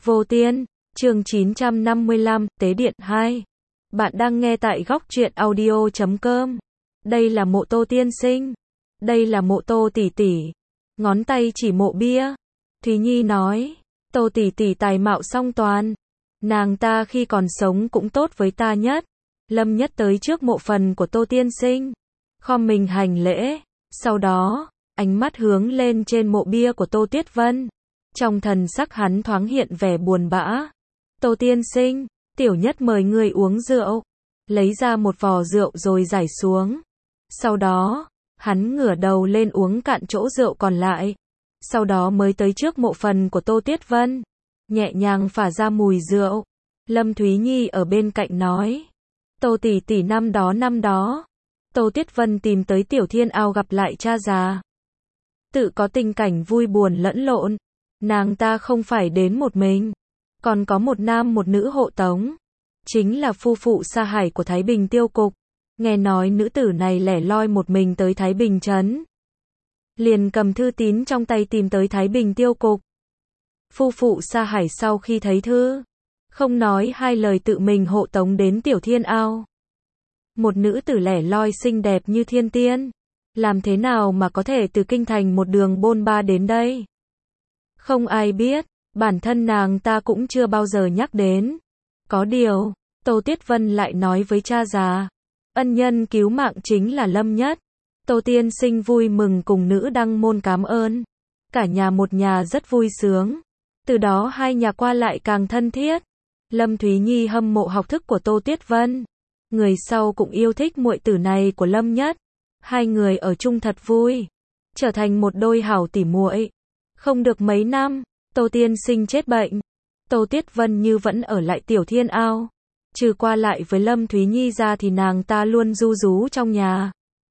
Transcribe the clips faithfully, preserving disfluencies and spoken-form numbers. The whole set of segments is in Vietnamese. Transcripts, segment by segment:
Vô Tiên, chương chín trăm năm mươi lăm, Tế Điện hai. Bạn đang nghe tại góc truyện audio chấm com. Đây là mộ Tô tiên sinh. Đây là mộ Tô tỷ tỷ. Ngón tay chỉ mộ bia. Thúy Nhi nói, Tô tỷ tỷ tài mạo song toàn. Nàng ta khi còn sống cũng tốt với ta nhất. Lâm Nhất tới trước mộ phần của Tô tiên sinh, khom mình hành lễ. Sau đó, ánh mắt hướng lên trên mộ bia của Tô Tuyết Vân. Trong thần sắc hắn thoáng hiện vẻ buồn bã. Tô tiên sinh, tiểu nhất mời người uống rượu. Lấy ra một vò rượu rồi giải xuống. Sau đó, hắn ngửa đầu lên uống cạn chỗ rượu còn lại. Sau đó mới tới trước mộ phần của Tô Tuyết Vân. Nhẹ nhàng phả ra mùi rượu. Lâm Thúy Nhi ở bên cạnh nói, Tô tỷ tỷ năm đó năm đó. Tô Tuyết Vân tìm tới Tiểu Thiên Ao gặp lại cha già. Tự có tình cảnh vui buồn lẫn lộn. Nàng ta không phải đến một mình, còn có một nam một nữ hộ tống. Chính là phu phụ Sa Hải của Thái Bình Tiêu Cục. Nghe nói nữ tử này lẻ loi một mình tới Thái Bình Trấn. Liền cầm thư tín trong tay tìm tới Thái Bình Tiêu Cục. Phu phụ Sa Hải sau khi thấy thư, không nói hai lời tự mình hộ tống đến Tiểu Thiên Ao. Một nữ tử lẻ loi xinh đẹp như thiên tiên, làm thế nào mà có thể từ kinh thành một đường bôn ba đến đây? Không ai biết, bản thân nàng ta cũng chưa bao giờ nhắc đến. Có điều, Tô Tuyết Vân lại nói với cha già, ân nhân cứu mạng chính là Lâm Nhất. Tô tiên sinh vui mừng cùng nữ đăng môn cảm ơn. Cả nhà một nhà rất vui sướng. Từ đó hai nhà qua lại càng thân thiết. Lâm Thúy Nhi hâm mộ học thức của Tô Tuyết Vân. Người sau cũng yêu thích muội tử này của Lâm Nhất. Hai người ở chung thật vui, trở thành một đôi hảo tỉ muội. Không được mấy năm, Tô tiên sinh chết bệnh. Tô Tuyết Vân như vẫn ở lại Tiểu Thiên Ao. Trừ qua lại với Lâm Thúy Nhi ra thì nàng ta luôn ru rú trong nhà.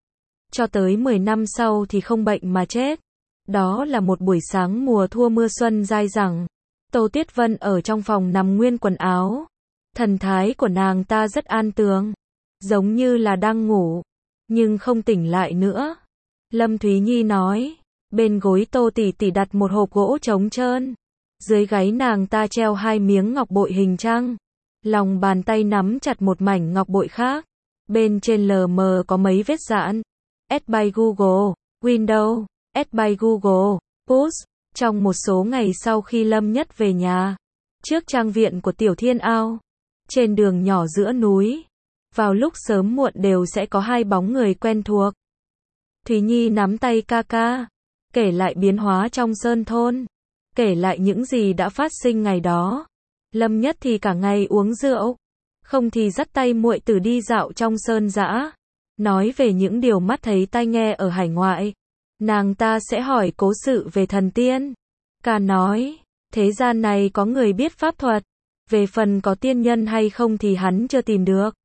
Cho tới mười năm sau thì không bệnh mà chết. Đó là một buổi sáng mùa thu mưa xuân dai dẳng. Tô Tuyết Vân ở trong phòng nằm nguyên quần áo. Thần thái của nàng ta rất an tường, giống như là đang ngủ, nhưng không tỉnh lại nữa. Lâm Thúy Nhi nói, bên gối Tô tỷ tỷ đặt một hộp gỗ trống trơn. Dưới gáy nàng ta treo hai miếng ngọc bội hình trăng. Lòng bàn tay nắm chặt một mảnh ngọc bội khác. Bên trên lờ mờ có mấy vết dạn. Add by Google, Windows, Add by Google, Push. Trong một số ngày sau khi Lâm Nhất về nhà, trước trang viện của Tiểu Thiên Ao, trên đường nhỏ giữa núi, vào lúc sớm muộn đều sẽ có hai bóng người quen thuộc. Thúy Nhi nắm tay ca ca, kể lại biến hóa trong sơn thôn, kể lại những gì đã phát sinh ngày đó. Lâm Nhất thì cả ngày uống rượu, không thì dắt tay muội tử đi dạo trong sơn dã, nói về những điều mắt thấy tai nghe ở hải ngoại. Nàng ta sẽ hỏi cố sự về thần tiên. Ca nói, thế gian này có người biết pháp thuật, về phần có tiên nhân hay không thì hắn chưa tìm được.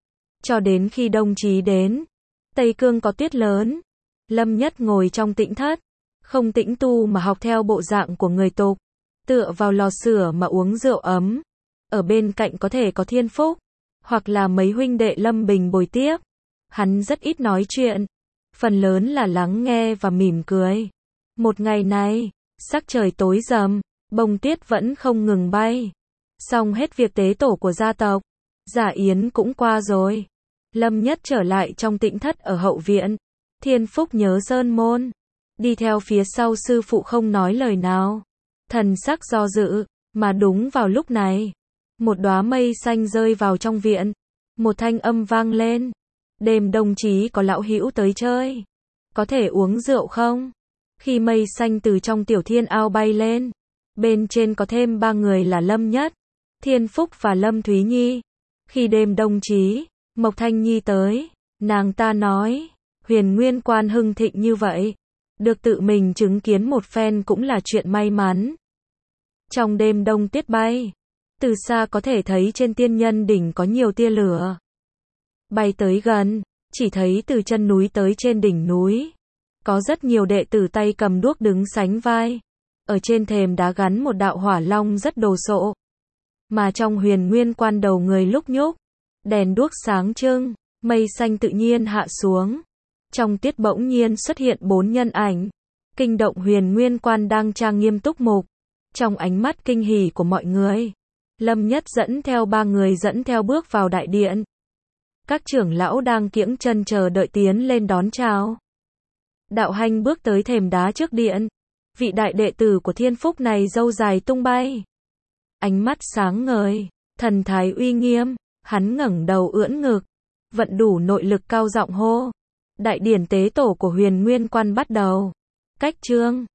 Cho đến khi Đông Chí đến, Tây Cương có tuyết lớn. Lâm Nhất ngồi trong tĩnh thất, không tĩnh tu mà học theo bộ dạng của người tục, tựa vào lò sưởi mà uống rượu ấm. Ở bên cạnh có thể có Thiên Phúc, hoặc là mấy huynh đệ Lâm Bình bồi tiếp. Hắn rất ít nói chuyện, phần lớn là lắng nghe và mỉm cười. Một ngày này, sắc trời tối rầm, bông tuyết vẫn không ngừng bay. Xong hết việc tế tổ của gia tộc, giả yến cũng qua rồi. Lâm Nhất trở lại trong tĩnh thất ở hậu viện. Thiên Phúc nhớ sơn môn, đi theo phía sau sư phụ không nói lời nào, thần sắc do dự. Mà đúng vào lúc này, một đóa mây xanh rơi vào trong viện. Một thanh âm vang lên, đêm Đông Chí có lão hữu tới chơi, có thể uống rượu không? Khi mây xanh từ trong Tiểu Thiên Ao bay lên, bên trên có thêm ba người là Lâm Nhất, Thiên Phúc và Lâm Thúy Nhi. Khi đêm Đông Chí, Mộc Thanh Nhi tới, nàng ta nói, Huyền Nguyên Quan hưng thịnh như vậy, được tự mình chứng kiến một phen cũng là chuyện may mắn. Trong đêm đông tuyết bay, từ xa có thể thấy trên Tiên Nhân đỉnh có nhiều tia lửa. Bay tới gần, chỉ thấy từ chân núi tới trên đỉnh núi, có rất nhiều đệ tử tay cầm đuốc đứng sánh vai. Ở trên thềm đá gắn một đạo hỏa long rất đồ sộ. Mà trong Huyền Nguyên Quan đầu người lúc nhúc, đèn đuốc sáng trưng, mây xanh tự nhiên hạ xuống. Trong tiết bỗng nhiên xuất hiện bốn nhân ảnh, kinh động Huyền Nguyên Quan đang trang nghiêm túc mục. Trong ánh mắt kinh hỉ của mọi người, Lâm Nhất dẫn theo ba người dẫn theo bước vào đại điện. Các trưởng lão đang kiễng chân chờ đợi tiến lên đón chào. Đạo Hanh bước tới thềm đá trước điện. Vị đại đệ tử của Thiên Phúc này râu dài tung bay. Ánh mắt sáng ngời, thần thái uy nghiêm, hắn ngẩng đầu ưỡn ngực, vận đủ nội lực cao giọng hô. Đại điển tế tổ của Huyền Nguyên Quan bắt đầu. Cách chương